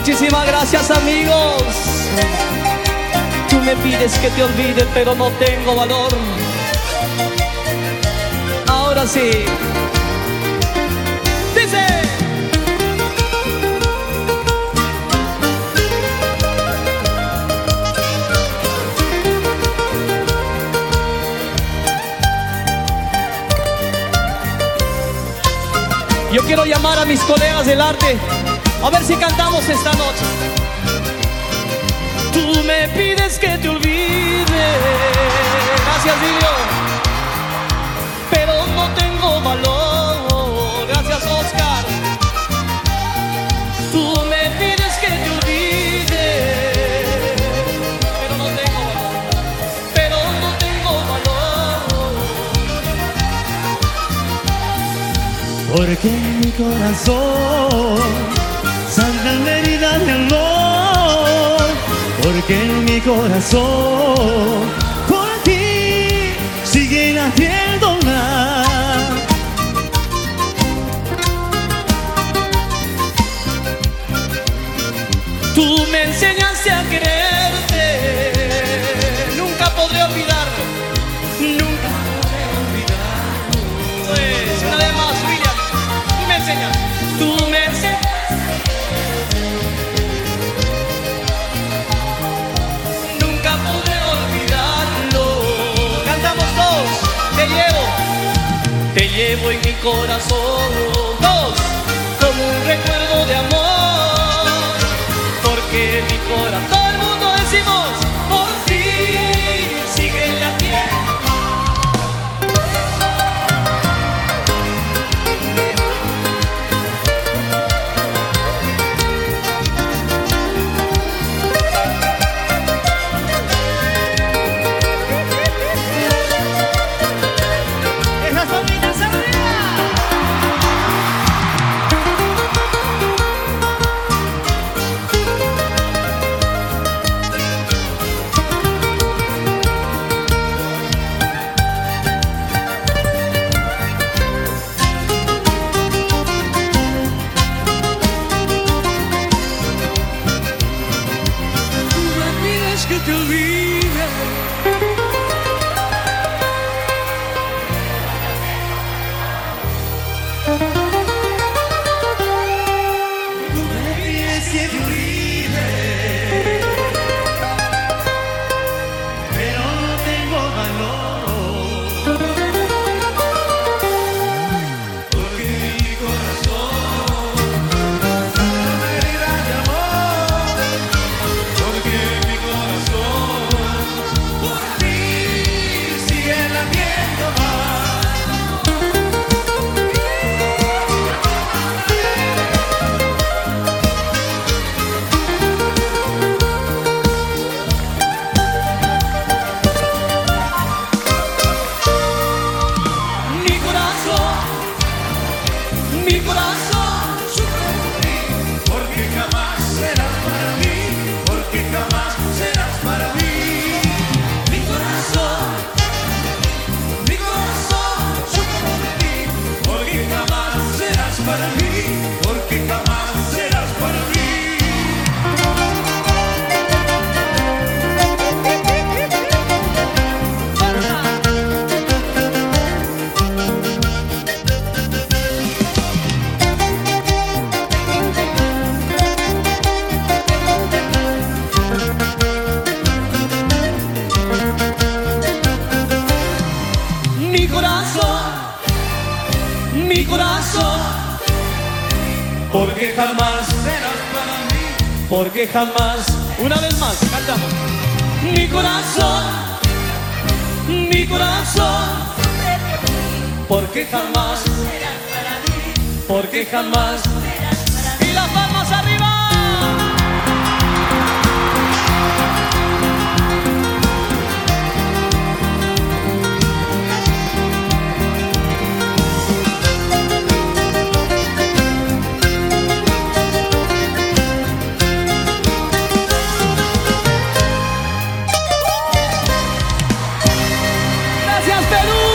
Muchísimas gracias, amigos. Tú me pides que te olvide, pero no tengo valor. Ahora sí. Dice: yo quiero llamar a mis colegas del arte, a ver si cantamos esta noche. Tú me pides que te olvide, gracias Dilio, pero no tengo valor, gracias Oscar. Tú me pides que te olvide, pero no tengo valor, pero no tengo valor. Porque en mi corazón sangran heridas de amor, porque en mi corazón por ti sigue latiendo más. Tú me enseñaste a quererte, nunca podré olvidarlo, nunca podré olvidarlo. Pues una vez más, William, tú me enseñas, tú me enseñas. Nunca podré olvidarlo. Cantamos todos, te llevo en mi corazón, todos, como un recuerdo de amor. Porque mi corazón, todo el mundo decimos, por ti sigue latiendo. Esas palmitas arriba. Tú me pides que te olvide. Tú me pides que te olvide, pero no tengo valor. Porque mi corazón sangran heridas de amor, porque mi corazón por ti sigue latiendo más. Mi corazón sufre por ti, Porque jamás serás para mí, porque jamás serás para mí. mi corazón sufre por ti, Porque jamás serás para mí, porque jamás serás para mí. mi corazón, Porque jamás serás para mí, porque jamás, una vez más, cantamos. Mi corazón, porque jamás, porque jamás. Y las palmas arriba. Gracias, Perú.